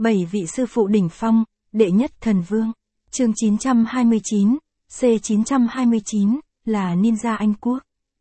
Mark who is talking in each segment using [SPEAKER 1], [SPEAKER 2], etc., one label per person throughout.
[SPEAKER 1] 7 vị sư phụ đỉnh phong, đệ nhất thần vương. Chương 929, C929, là Ninja Anh Quốc.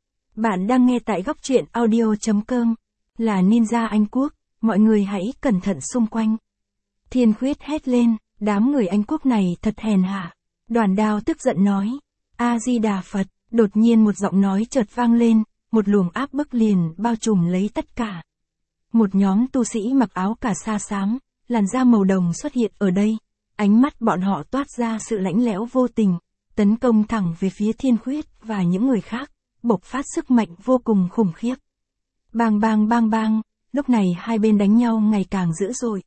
[SPEAKER 1] Bạn đang nghe tại góc truyện audio.com, là Ninja Anh Quốc, mọi người hãy cẩn thận xung quanh. Thiên Khuyết hét lên, đám người Anh Quốc này thật hèn hạ. Đoàn Đao tức giận nói, A-di-đà Phật, đột nhiên một giọng nói chợt vang lên, một luồng áp bức liền bao trùm lấy tất cả. Một nhóm tu sĩ mặc áo cà sa xám, làn da màu đồng xuất hiện ở đây, ánh mắt bọn họ toát ra sự lãnh lẽo vô tình, tấn công thẳng về phía Thiên Khuyết và những người khác, bộc phát sức mạnh vô cùng khủng khiếp. Bang bang bang bang, lúc này hai bên đánh nhau ngày càng dữ dội.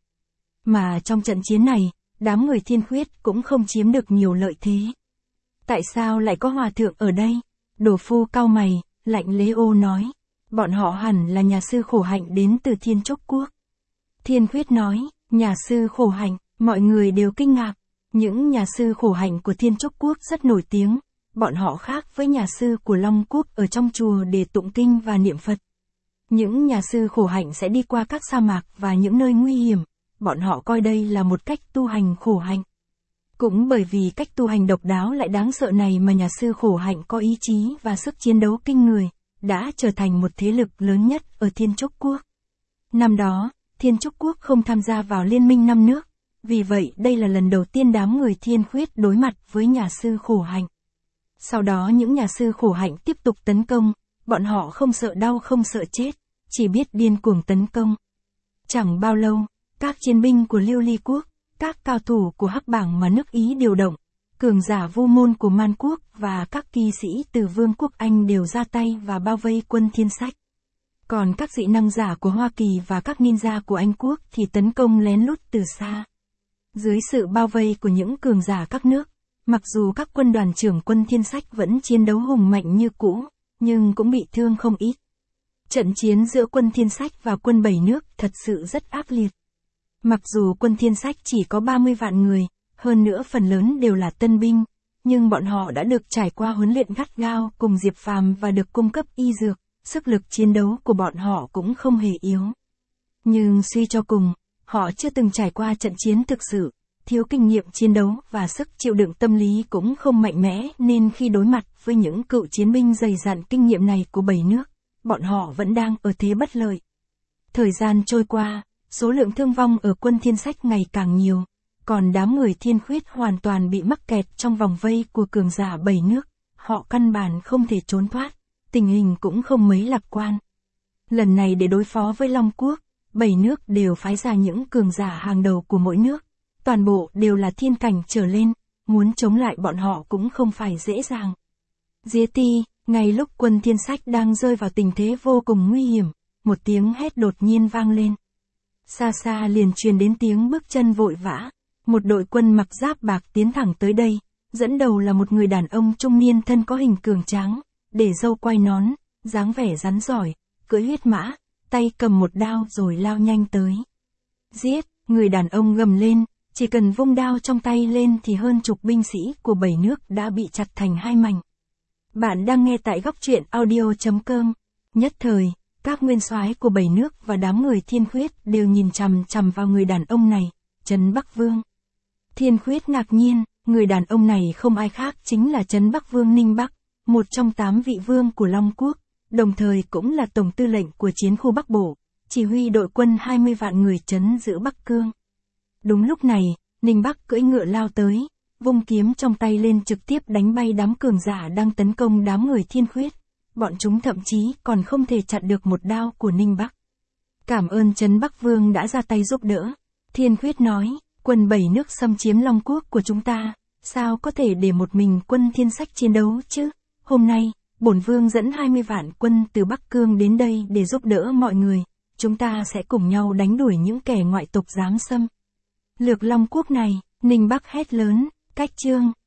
[SPEAKER 1] Mà trong trận chiến này, đám người Thiên Khuyết cũng không chiếm được nhiều lợi thế. Tại sao lại có hòa thượng ở đây? Đồ Phu cau mày, lạnh lẽo nói, bọn họ hẳn là nhà sư khổ hạnh đến từ Thiên Trúc Quốc. Thiên Khuyết nói, nhà sư khổ hạnh, mọi người đều kinh ngạc. Những nhà sư khổ hạnh của Thiên Trúc Quốc rất nổi tiếng, bọn họ khác với nhà sư của Long Quốc ở trong chùa để tụng kinh và niệm Phật. Những nhà sư khổ hạnh sẽ đi qua các sa mạc và những nơi nguy hiểm, bọn họ coi đây là một cách tu hành khổ hạnh. Cũng bởi vì cách tu hành độc đáo lại đáng sợ này mà nhà sư khổ hạnh có ý chí và sức chiến đấu kinh người, đã trở thành một thế lực lớn nhất ở Thiên Trúc Quốc. Năm đó, Thiên Trúc Quốc không tham gia vào liên minh 5 nước, vì vậy đây là lần đầu tiên đám người Thiên Khuyết đối mặt với nhà sư khổ hạnh. Sau đó những nhà sư khổ hạnh tiếp tục tấn công, bọn họ không sợ đau không sợ chết, chỉ biết điên cuồng tấn công. Chẳng bao lâu, các chiến binh của Liêu Ly Quốc, các cao thủ của Hắc Bảng mà nước Ý điều động, cường giả Vu Môn của Man Quốc và các kỳ sĩ từ Vương quốc Anh đều ra tay và bao vây quân Thiên Sách. Còn các dị năng giả của Hoa Kỳ và các ninja của Anh Quốc thì tấn công lén lút từ xa. Dưới sự bao vây của những cường giả các nước, mặc dù các quân đoàn trưởng quân Thiên Sách vẫn chiến đấu hùng mạnh như cũ, nhưng cũng bị thương không ít. Trận chiến giữa quân Thiên Sách và quân Bảy Nước thật sự rất ác liệt. Mặc dù quân Thiên Sách chỉ có 30 vạn người, hơn nữa phần lớn đều là tân binh, nhưng bọn họ đã được trải qua huấn luyện gắt gao cùng Diệp Phàm và được cung cấp y dược, sức lực chiến đấu của bọn họ cũng không hề yếu. Nhưng suy cho cùng, họ chưa từng trải qua trận chiến thực sự, thiếu kinh nghiệm chiến đấu và sức chịu đựng tâm lý cũng không mạnh mẽ nên khi đối mặt với những cựu chiến binh dày dặn kinh nghiệm này của Bảy Nước, bọn họ vẫn đang ở thế bất lợi. Thời gian trôi qua, số lượng thương vong ở quân Thiên Sách ngày càng nhiều, còn đám người Thiên Khuyết hoàn toàn bị mắc kẹt trong vòng vây của cường giả Bảy Nước, họ căn bản không thể trốn thoát, tình hình cũng không mấy lạc quan. Lần này để đối phó với Long Quốc, Bảy Nước đều phái ra những cường giả hàng đầu của mỗi nước, toàn bộ đều là thiên cảnh trở lên, muốn chống lại bọn họ cũng không phải dễ dàng. Dĩa ti, ngay lúc quân Thiên Sách đang rơi vào tình thế vô cùng nguy hiểm, một tiếng hét đột nhiên vang lên. Xa xa liền truyền đến tiếng bước chân vội vã, một đội quân mặc giáp bạc tiến thẳng tới đây, dẫn đầu là một người đàn ông trung niên thân có hình cường tráng, để râu quai nón, dáng vẻ rắn giỏi, cưỡi huyết mã, tay cầm một đao rồi lao nhanh tới. Giết, người đàn ông gầm lên, chỉ cần vung đao trong tay lên thì hơn chục binh sĩ của Bảy Nước đã bị chặt thành hai mảnh. Bạn đang nghe tại góc truyện audio.com. Nhất thời, các nguyên soái của Bảy Nước và đám người Thiên Khuyết đều nhìn chằm chằm vào người đàn ông này, Trấn Bắc Vương. Thiên Khuyết ngạc nhiên, người đàn ông này không ai khác chính là Trấn Bắc Vương Ninh Bắc, một trong 8 vị vương của Long Quốc, đồng thời cũng là tổng tư lệnh của chiến khu Bắc Bộ, chỉ huy đội quân 20 vạn người trấn giữ Bắc Cương. Đúng lúc này, Ninh Bắc cưỡi ngựa lao tới, vung kiếm trong tay lên trực tiếp đánh bay đám cường giả đang tấn công đám người Thiên Khuyết. Bọn chúng thậm chí còn không thể chặn được một đao của Ninh Bắc. Cảm ơn Trấn Bắc Vương đã ra tay giúp đỡ. Thiên Khuyết nói, quân Bảy Nước xâm chiếm Long Quốc của chúng ta, sao có thể để một mình quân Thiên Sách chiến đấu chứ? Hôm nay, bổn vương dẫn 20 vạn quân từ Bắc Cương đến đây để giúp đỡ mọi người, chúng ta sẽ cùng nhau đánh đuổi những kẻ ngoại tộc giáng xâm lược Long Quốc này. Ninh Bắc hét lớn, cách chương.